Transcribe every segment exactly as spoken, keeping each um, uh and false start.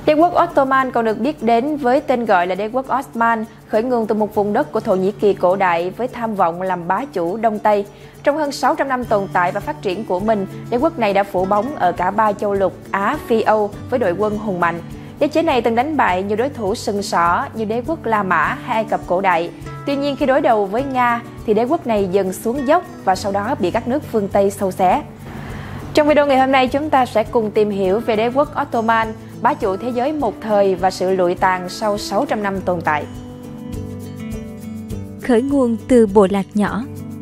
Đế quốc Ottoman còn được biết đến với tên gọi là Đế quốc Osman, khởi nguồn từ một vùng đất của Thổ Nhĩ Kỳ cổ đại với tham vọng làm bá chủ Đông Tây. Trong hơn sáu trăm năm tồn tại và phát triển của mình, đế quốc này đã phủ bóng ở cả ba châu lục Á, Phi, Âu với đội quân hùng mạnh. Đế chế này từng đánh bại nhiều đối thủ sừng sỏ như đế quốc La Mã hay Ai Cập cổ đại. Tuy nhiên khi đối đầu với Nga thì đế quốc này dần xuống dốc và sau đó bị các nước phương Tây xâu xé. Trong video ngày hôm nay, chúng ta sẽ cùng tìm hiểu về đế quốc Ottoman, bá chủ thế giới một thời và sự lụi tàn sau sáu trăm năm tồn tại. Khởi nguồn từ bộ lạc nhỏ.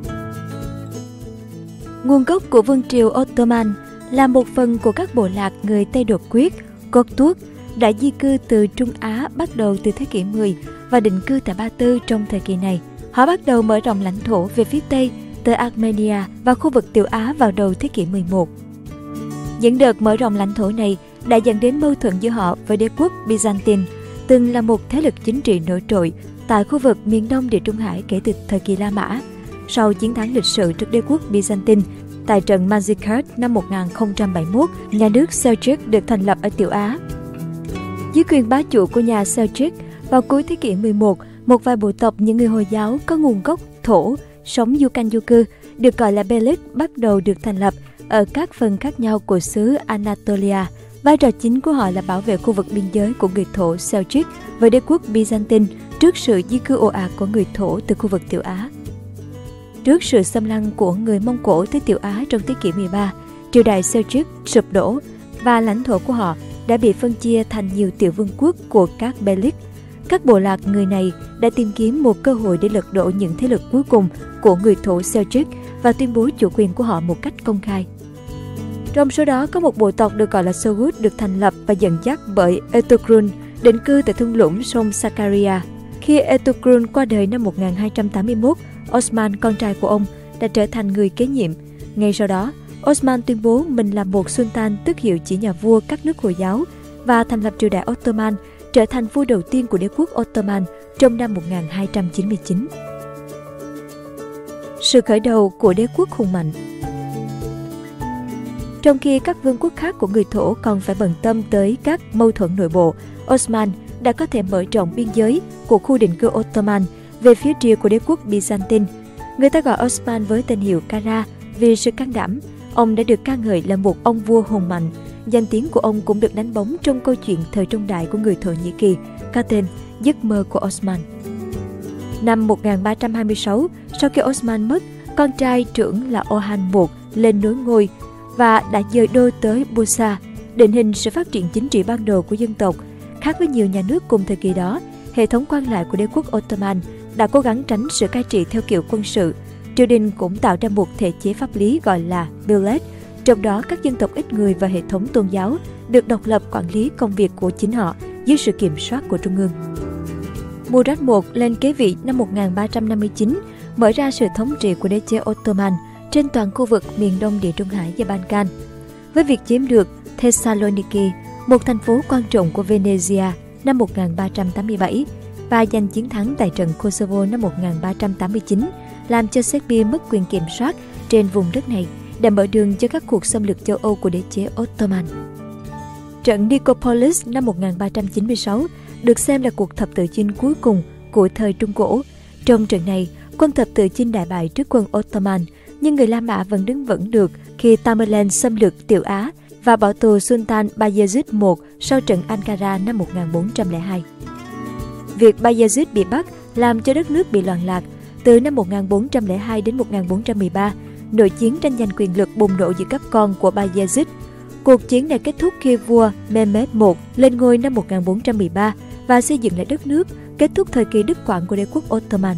Nguồn gốc của vương triều Ottoman là một phần của các bộ lạc người Tây Đột Quyết, Cốt Tuốt đã di cư từ Trung Á bắt đầu từ thế kỷ mười và định cư tại Ba Tư trong thời kỳ này. Họ bắt đầu mở rộng lãnh thổ về phía Tây tới Armenia và khu vực Tiểu Á vào đầu thế kỷ mười một. Những đợt mở rộng lãnh thổ này đã dẫn đến mâu thuẫn giữa họ với đế quốc Byzantine, từng là một thế lực chính trị nổi trội tại khu vực miền đông Địa Trung Hải kể từ thời kỳ La Mã. Sau chiến thắng lịch sử trước đế quốc Byzantine tại trận Manzikert năm một nghìn không trăm bảy mươi mốt, nhà nước Seljuk được thành lập ở Tiểu Á. Dưới quyền bá chủ của nhà Seljuk, vào cuối thế kỷ mười một, một vài bộ tộc những người Hồi giáo có nguồn gốc Thổ sống du canh du cư được gọi là Beylik bắt đầu được thành lập ở các phần khác nhau của xứ Anatolia. Vai trò chính của họ là bảo vệ khu vực biên giới của người Thổ Seljuk với đế quốc Byzantine trước sự di cư ồ ạt của người Thổ từ khu vực Tiểu Á. Trước sự xâm lăng của người Mông Cổ tới Tiểu Á trong thế kỷ mười ba, triều đại Seljuk sụp đổ và lãnh thổ của họ đã bị phân chia thành nhiều tiểu vương quốc của các Beylik. Các bộ lạc người này đã tìm kiếm một cơ hội để lật đổ những thế lực cuối cùng của người Thổ Seljuk và tuyên bố chủ quyền của họ một cách công khai. Trong số đó có một bộ tộc được gọi là Sogut được thành lập và dẫn dắt bởi Ertugrul, định cư tại thung lũng sông Sakarya. Khi Ertugrul qua đời năm một nghìn hai trăm tám mươi mốt, Osman, con trai của ông, đã trở thành người kế nhiệm. Ngay sau đó, Osman tuyên bố mình là một sultan, tước hiệu chỉ nhà vua các nước Hồi giáo và thành lập triều đại Ottoman, trở thành vua đầu tiên của đế quốc Ottoman trong năm một nghìn hai trăm chín mươi chín. Sự khởi đầu của đế quốc hùng mạnh. Trong khi các vương quốc khác của người Thổ còn phải bận tâm tới các mâu thuẫn nội bộ, Osman đã có thể mở rộng biên giới của khu định cư Ottoman về phía rìa của đế quốc Byzantine. Người ta gọi Osman với tên hiệu Kara vì sự can đảm. Ông đã được ca ngợi là một ông vua hùng mạnh. Danh tiếng của ông cũng được đánh bóng trong câu chuyện thời trung đại của người Thổ Nhĩ Kỳ, có tên Giấc mơ của Osman. Năm một nghìn ba trăm hai mươi sáu, sau khi Osman mất, con trai trưởng là Orhan I lên nối ngôi và đã dời đô tới Bursa, định hình sự phát triển chính trị ban đầu của dân tộc. Khác với nhiều nhà nước cùng thời kỳ đó, hệ thống quan lại của đế quốc Ottoman đã cố gắng tránh sự cai trị theo kiểu quân sự. Triều đình cũng tạo ra một thể chế pháp lý gọi là Millet, trong đó các dân tộc ít người và hệ thống tôn giáo được độc lập quản lý công việc của chính họ dưới sự kiểm soát của trung ương. Murad I lên kế vị năm một nghìn ba trăm năm mươi chín, mở ra sự thống trị của đế chế Ottoman trên toàn khu vực miền đông Địa Trung Hải và Balkan. Với việc chiếm được Thessaloniki, một thành phố quan trọng của Venezia năm một nghìn ba trăm tám mươi bảy, và giành chiến thắng tại trận Kosovo năm một nghìn ba trăm tám mươi chín, làm cho Serbia mất quyền kiểm soát trên vùng đất này, đã mở đường cho các cuộc xâm lược châu Âu của đế chế Ottoman. Trận Nicopolis năm một nghìn ba trăm chín mươi sáu được xem là cuộc thập tự chinh cuối cùng của thời Trung Cổ. Trong trận này, quân thập tự chinh đại bại trước quân Ottoman, nhưng người La Mã vẫn đứng vững được khi Tamerlane xâm lược Tiểu Á và bỏ tù Sultan Bayezid I sau trận Ankara năm một nghìn bốn trăm lẻ hai. Việc Bayezid bị bắt làm cho đất nước bị loạn lạc. Từ năm một nghìn bốn trăm lẻ hai đến một nghìn bốn trăm mười ba, nội chiến tranh giành quyền lực bùng nổ giữa các con của Bayezid. Cuộc chiến này kết thúc khi vua Mehmed I lên ngôi năm một nghìn bốn trăm mười ba và xây dựng lại đất nước, kết thúc thời kỳ đứt quãng của đế quốc Ottoman.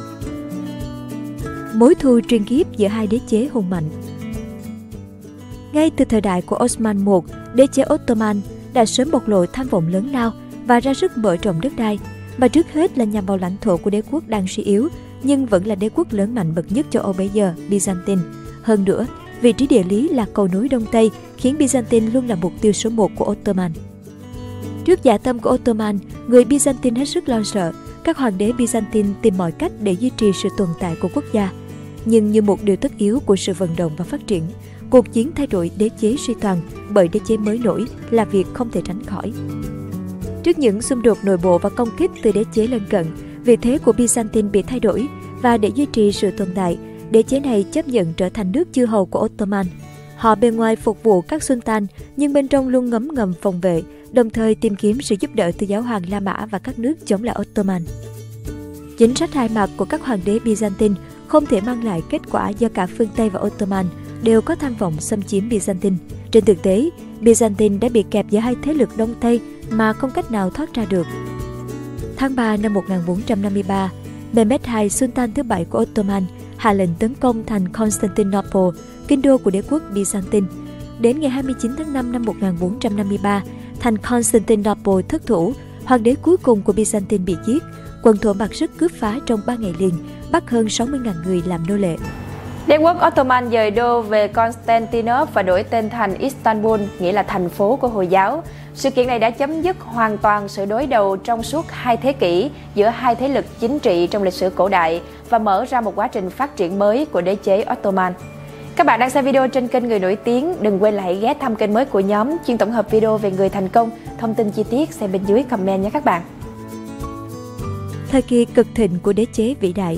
Mối thù truyền kiếp giữa hai đế chế hùng mạnh. Ngay từ thời đại của Osman I, đế chế Ottoman đã sớm bộc lộ tham vọng lớn lao và ra sức mở rộng đất đai, mà trước hết là nhằm vào lãnh thổ của đế quốc đang suy yếu nhưng vẫn là đế quốc lớn mạnh bậc nhất châu Âu bấy giờ, Byzantine. Hơn nữa, vị trí địa lý là cầu nối Đông Tây khiến Byzantine luôn là mục tiêu số một của Ottoman. Trước dã tâm của Ottoman, người Byzantine hết sức lo sợ. Các hoàng đế Byzantine tìm mọi cách để duy trì sự tồn tại của quốc gia. Nhưng như một điều tất yếu của sự vận động và phát triển, cuộc chiến thay đổi đế chế suy toàn bởi đế chế mới nổi là việc không thể tránh khỏi. Trước những xung đột nội bộ và công kích từ đế chế lân cận, vị thế của Byzantine bị thay đổi và để duy trì sự tồn tại, đế chế này chấp nhận trở thành nước chư hầu của Ottoman. Họ bề ngoài phục vụ các sultan nhưng bên trong luôn ngấm ngầm phòng vệ, đồng thời tìm kiếm sự giúp đỡ từ giáo hoàng La Mã và các nước chống lại Ottoman. Chính sách hai mặt của các hoàng đế Byzantine không thể mang lại kết quả do cả phương Tây và Ottoman đều có tham vọng xâm chiếm Byzantine. Trên thực tế, Byzantine đã bị kẹp giữa hai thế lực Đông Tây mà không cách nào thoát ra được. Tháng ba năm một nghìn bốn trăm năm mươi ba, Mehmed đệ nhị, Sultan thứ bảy của Ottoman, hạ lệnh tấn công thành Constantinople, kinh đô của đế quốc Byzantine. Đến ngày hai mươi chín tháng năm năm một nghìn bốn trăm năm mươi ba, thành Constantinople thất thủ, hoàng đế cuối cùng của Byzantine bị giết. Quân thổ mặc sức cướp phá trong ba ngày liền, bắt hơn sáu mươi nghìn người làm nô lệ. Đế quốc Ottoman dời đô về Constantinople và đổi tên thành Istanbul, nghĩa là thành phố của Hồi giáo. Sự kiện này đã chấm dứt hoàn toàn sự đối đầu trong suốt hai thế kỷ giữa hai thế lực chính trị trong lịch sử cổ đại và mở ra một quá trình phát triển mới của đế chế Ottoman. Các bạn đang xem video trên kênh Người Nổi Tiếng. Đừng quên là hãy ghé thăm kênh mới của nhóm chuyên tổng hợp video về người thành công. Thông tin chi tiết xem bên dưới comment nhé các bạn. Thời kỳ cực thịnh của đế chế vĩ đại.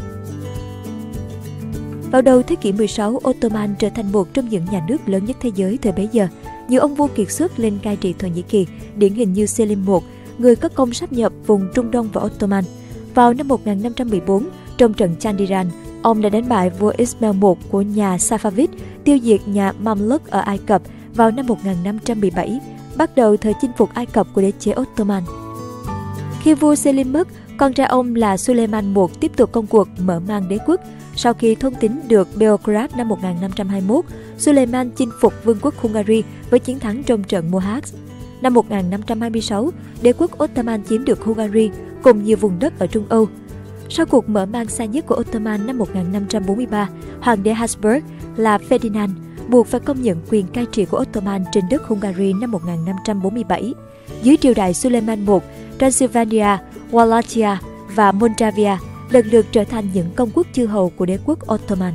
Vào đầu thế kỷ mười sáu, Ottoman trở thành một trong những nhà nước lớn nhất thế giới thời bấy giờ. Nhiều ông vua kiệt xuất lên cai trị Thổ Nhĩ Kỳ, điển hình như Selim đệ nhị, người có công sáp nhập vùng Trung Đông và Ottoman. Vào năm một nghìn năm trăm mười bốn, trong trận Chandiran, ông đã đánh bại vua Ismail đệ nhị của nhà Safavid, tiêu diệt nhà Mamluk ở Ai Cập vào năm một nghìn năm trăm mười bảy, bắt đầu thời chinh phục Ai Cập của đế chế Ottoman. Khi vua Selim mất, con trai ông là Suleiman đệ nhị tiếp tục công cuộc mở mang đế quốc. Sau khi thôn tính được Beograd năm một nghìn năm trăm hai mươi mốt, Suleiman chinh phục vương quốc Hungary với chiến thắng trong trận Mohacs. Năm một nghìn năm trăm hai mươi sáu, đế quốc Ottoman chiếm được Hungary cùng nhiều vùng đất ở Trung Âu. Sau cuộc mở mang xa nhất của Ottoman năm một nghìn năm trăm bốn mươi ba, hoàng đế Habsburg là Ferdinand buộc phải công nhận quyền cai trị của Ottoman trên đất Hungary năm một nghìn năm trăm bốn mươi bảy. Dưới triều đại Suleiman đệ nhị, Transylvania, Wallachia và Moldavia lần lượt trở thành những công quốc chư hầu của đế quốc Ottoman.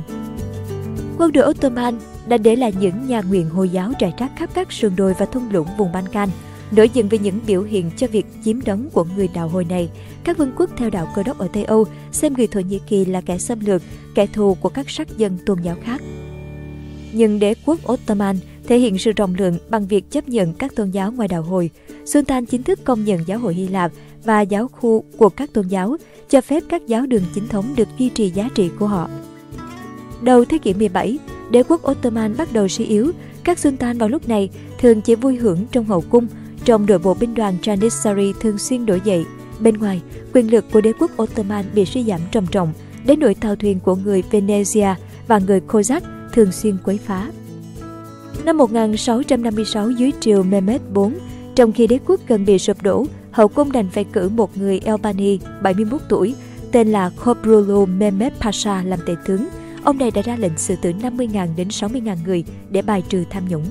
Quân đội Ottoman đã để lại những nhà nguyện Hồi giáo rải rác khắp các sườn đồi và thung lũng vùng Balkan. Nổi giận về những biểu hiện cho việc chiếm đóng của người đạo Hồi này, các vương quốc theo đạo Cơ đốc ở Tây Âu xem người Thổ Nhĩ Kỳ là kẻ xâm lược, kẻ thù của các sắc dân tôn giáo khác. Nhưng đế quốc Ottoman thể hiện sự rộng lượng bằng việc chấp nhận các tôn giáo ngoài đạo Hồi. Sultan chính thức công nhận giáo hội Hy Lạp và giáo khu của các tôn giáo, cho phép các giáo đường chính thống được duy trì giá trị của họ. Đầu thế kỷ mười bảy, đế quốc Ottoman bắt đầu suy yếu. Các sultan vào lúc này thường chỉ vui hưởng trong hậu cung, trong nội bộ binh đoàn Janissary thường xuyên nổi dậy. Bên ngoài, quyền lực của đế quốc Ottoman bị suy giảm trầm trọng, đến nỗi tàu thuyền của người Venezia và người Kozak thường xuyên quấy phá. Năm một nghìn sáu trăm năm mươi sáu, dưới triều Mehmed đệ tứ, trong khi đế quốc gần bị sụp đổ, hậu cung đành phải cử một người Albany bảy mươi mốt tuổi tên là Khobrulu Mehmed Pasha làm tể tướng. Ông này đã ra lệnh xử tử năm mươi nghìn đến sáu mươi nghìn người để bài trừ tham nhũng.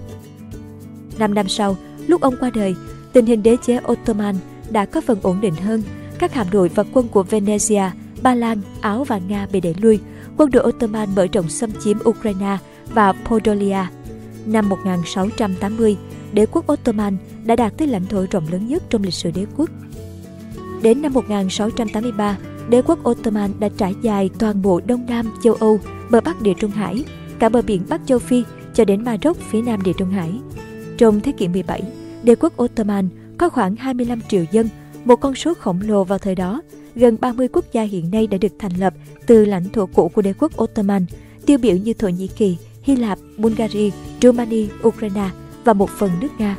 Năm năm sau, lúc ông qua đời, tình hình đế chế Ottoman đã có phần ổn định hơn. Các hạm đội và quân của Venezia, Ba Lan, Áo và Nga bị đẩy lui. Quân đội Ottoman mở rộng xâm chiếm Ukraine và Podolia. Năm một nghìn sáu trăm tám mươi, đế quốc Ottoman đã đạt tới lãnh thổ rộng lớn nhất trong lịch sử đế quốc. Đến năm một nghìn sáu trăm tám mươi ba, đế quốc Ottoman đã trải dài toàn bộ Đông Nam châu Âu, bờ Bắc Địa Trung Hải, cả bờ biển Bắc châu Phi cho đến Maroc phía Nam Địa Trung Hải. Trong thế kỷ mười bảy, đế quốc Ottoman có khoảng hai mươi lăm triệu dân, một con số khổng lồ vào thời đó. Gần ba mươi quốc gia hiện nay đã được thành lập từ lãnh thổ cũ của đế quốc Ottoman, tiêu biểu như Thổ Nhĩ Kỳ, Hy Lạp, Bulgaria, Romania, Ukraine và một phần nước Nga.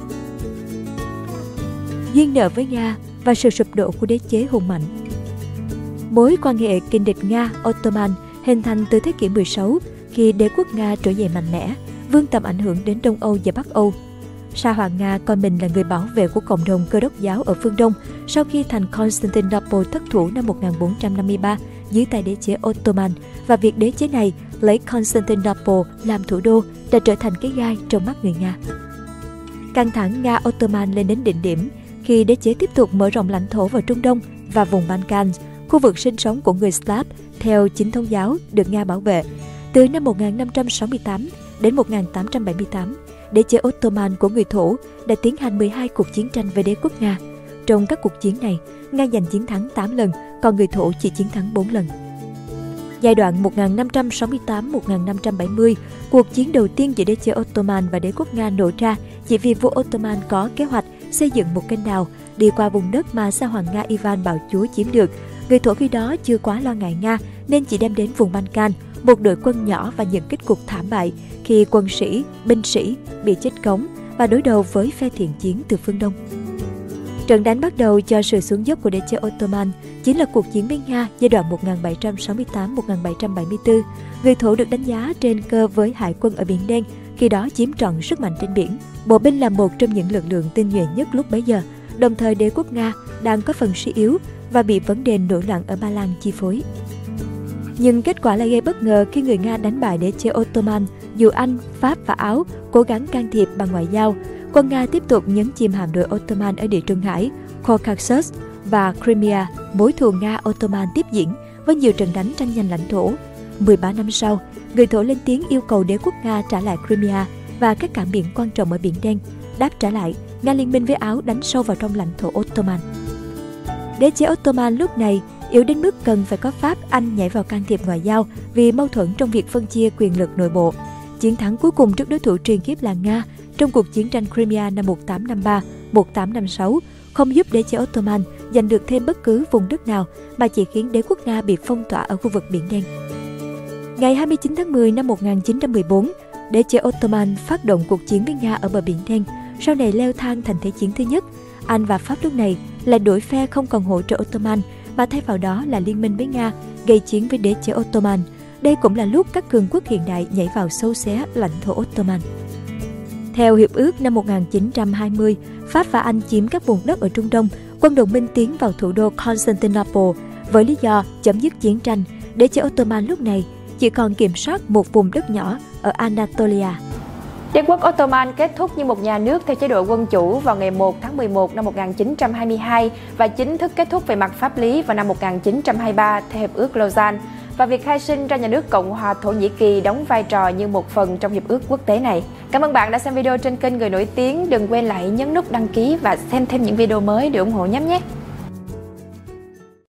Duyên nợ với Nga và sự sụp đổ của đế chế hùng mạnh. Mối quan hệ kình địch Nga-Ottoman hình thành từ thế kỷ mười sáu khi đế quốc Nga trỗi dậy mạnh mẽ, vươn tầm ảnh hưởng đến Đông Âu và Bắc Âu. Sa hoàng Nga coi mình là người bảo vệ của cộng đồng Cơ đốc giáo ở phương Đông sau khi thành Constantinople thất thủ năm một nghìn bốn trăm năm mươi ba dưới tay đế chế Ottoman, và việc đế chế này lấy Constantinople làm thủ đô đã trở thành cái gai trong mắt người Nga. Căng thẳng Nga-Ottoman lên đến đỉnh điểm khi đế chế tiếp tục mở rộng lãnh thổ vào Trung Đông và vùng Balkan, khu vực sinh sống của người Slav theo chính thống giáo được Nga bảo vệ. Từ năm một nghìn năm trăm sáu mươi tám đến một nghìn tám trăm bảy mươi tám, đế chế Ottoman của người Thổ đã tiến hành mười hai cuộc chiến tranh với đế quốc Nga. Trong các cuộc chiến này, Nga giành chiến thắng tám lần, còn người Thổ chỉ chiến thắng bốn lần. Giai đoạn một nghìn năm trăm sáu mươi tám đến một nghìn năm trăm bảy mươi, cuộc chiến đầu tiên giữa đế chế Ottoman và đế quốc Nga nổ ra chỉ vì vua Ottoman có kế hoạch xây dựng một kênh đào đi qua vùng đất mà Sa hoàng Nga Ivan bạo chúa chiếm được. Người Thổ khi đó chưa quá lo ngại Nga nên chỉ đem đến vùng Balkan một đội quân nhỏ và những kết cục thảm bại khi quân sĩ, binh sĩ bị chết cống và đối đầu với phe thiện chiến từ phương Đông. Trận đánh bắt đầu cho sự xuống dốc của đế chế Ottoman chính là cuộc chiến với Nga giai đoạn một nghìn bảy trăm sáu mươi tám đến một nghìn bảy trăm bảy mươi tư. Người Thổ được đánh giá trên cơ với hải quân ở Biển Đen, khi đó chiếm trọn sức mạnh trên biển. Bộ binh là một trong những lực lượng tinh nhuệ nhất lúc bấy giờ. Đồng thời đế quốc Nga đang có phần suy yếu và bị vấn đề nổi loạn ở Ba Lan chi phối. Nhưng kết quả lại gây bất ngờ khi người Nga đánh bại đế chế Ottoman. Dù Anh, Pháp và Áo cố gắng can thiệp bằng ngoại giao, quân Nga tiếp tục nhấn chìm hạm đội Ottoman ở Địa Trung Hải, Caucasus và Crimea. Mối thù Nga-Ottoman tiếp diễn với nhiều trận đánh tranh giành lãnh thổ. mười ba năm sau, người Thổ lên tiếng yêu cầu đế quốc Nga trả lại Crimea và các cảng biển quan trọng ở Biển Đen. Đáp trả lại, Nga liên minh với Áo đánh sâu vào trong lãnh thổ Ottoman. Đế chế Ottoman lúc này yếu đến mức cần phải có Pháp, Anh nhảy vào can thiệp ngoại giao vì mâu thuẫn trong việc phân chia quyền lực nội bộ. Chiến thắng cuối cùng trước đối thủ truyền kiếp là Nga trong cuộc chiến tranh Crimea năm một nghìn tám trăm năm mươi ba đến một nghìn tám trăm năm mươi sáu không giúp đế chế Ottoman giành được thêm bất cứ vùng đất nào mà chỉ khiến đế quốc Nga bị phong tỏa ở khu vực Biển Đen. Ngày hai mươi chín tháng mười năm một nghìn chín trăm mười bốn, đế chế Ottoman phát động cuộc chiến với Nga ở bờ Biển Đen, sau này leo thang thành Thế chiến thứ nhất. Anh và Pháp lúc này lại đổi phe, không còn hỗ trợ Ottoman mà thay vào đó là liên minh với Nga, gây chiến với đế chế Ottoman. Đây cũng là lúc các cường quốc hiện đại nhảy vào xâu xé lãnh thổ Ottoman. Theo hiệp ước năm một nghìn chín trăm hai mươi, Pháp và Anh chiếm các vùng đất ở Trung Đông, quân đồng minh tiến vào thủ đô Constantinople với lý do chấm dứt chiến tranh. Đế chế Ottoman lúc này chỉ còn kiểm soát một vùng đất nhỏ ở Anatolia. Đế quốc Ottoman kết thúc như một nhà nước theo chế độ quân chủ vào ngày một tháng mười một năm một nghìn chín trăm hai mươi hai và chính thức kết thúc về mặt pháp lý vào năm một nghìn chín trăm hai mươi ba theo hiệp ước Lausanne. Và việc khai sinh ra nhà nước Cộng hòa Thổ Nhĩ Kỳ đóng vai trò như một phần trong hiệp ước quốc tế này. Cảm ơn bạn đã xem video trên kênh Người Nổi Tiếng. Đừng quên lại nhấn nút đăng ký và xem thêm những video mới để ủng hộ nhóm nhé!